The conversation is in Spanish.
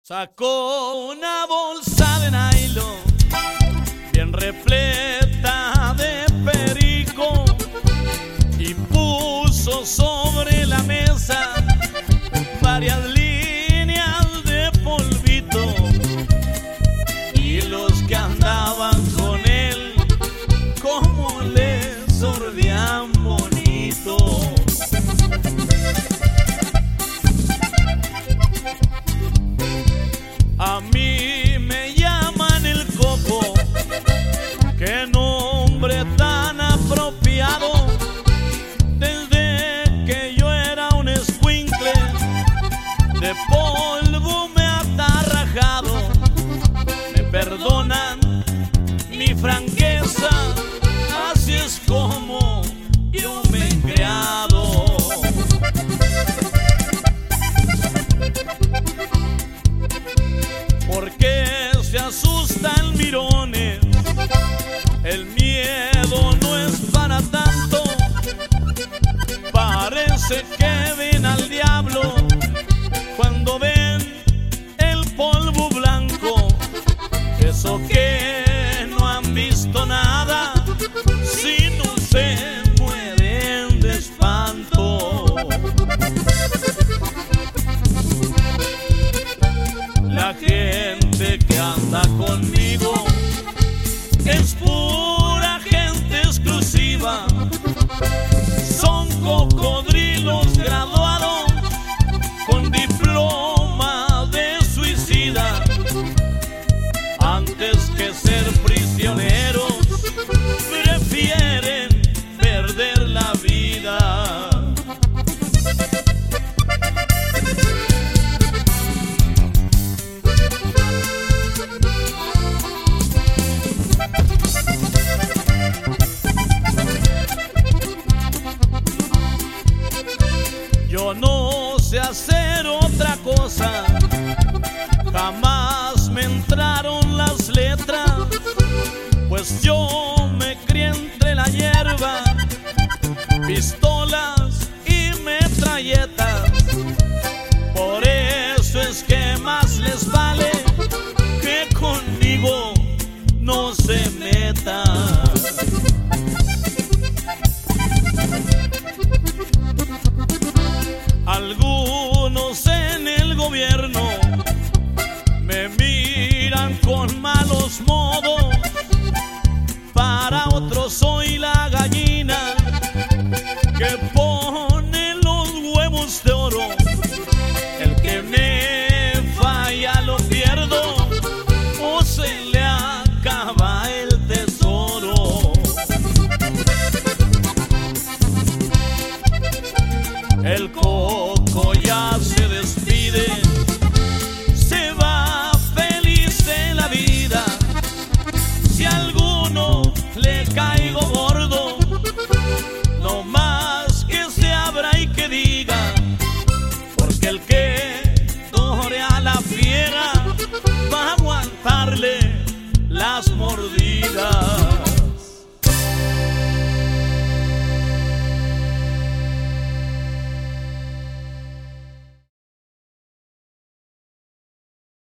Sacó una bolsa de nylon bien repleta de perico y puso sobre la mesa varias líneas de polvito, y los que andaban con él como le sordían bonito. A mí me llaman el Coco, qué nombre tan apropiado. Desde que yo era un escuincle, de polvo me ha atarrajado. Me perdonan mi franqueza, así es como yo me he creado. ¿Por qué se asustan mirones? El miedo no es para tanto. Parece que ven al diablo cuando ven el polvo blanco. Eso que no han visto nada, si no se mueren de espanto. La gente que anda conmigo es pura gente exclusiva. Son cocodrilos graduados con diploma de suicida. Antes que ser prisioneros, prefieren perder la vida. Yo no sé hacer otra cosa, jamás me entraron las letras, pues yo me crié entre la hierba, pistolas y metralletas. Por eso es que más les vale que conmigo no se metan. Algunos en el gobierno me miran con malos modos, para otros soy la gallina que pone los huevos de oro. El que me falla lo pierdo o se le acaba el tesoro. El Coco ya se despide,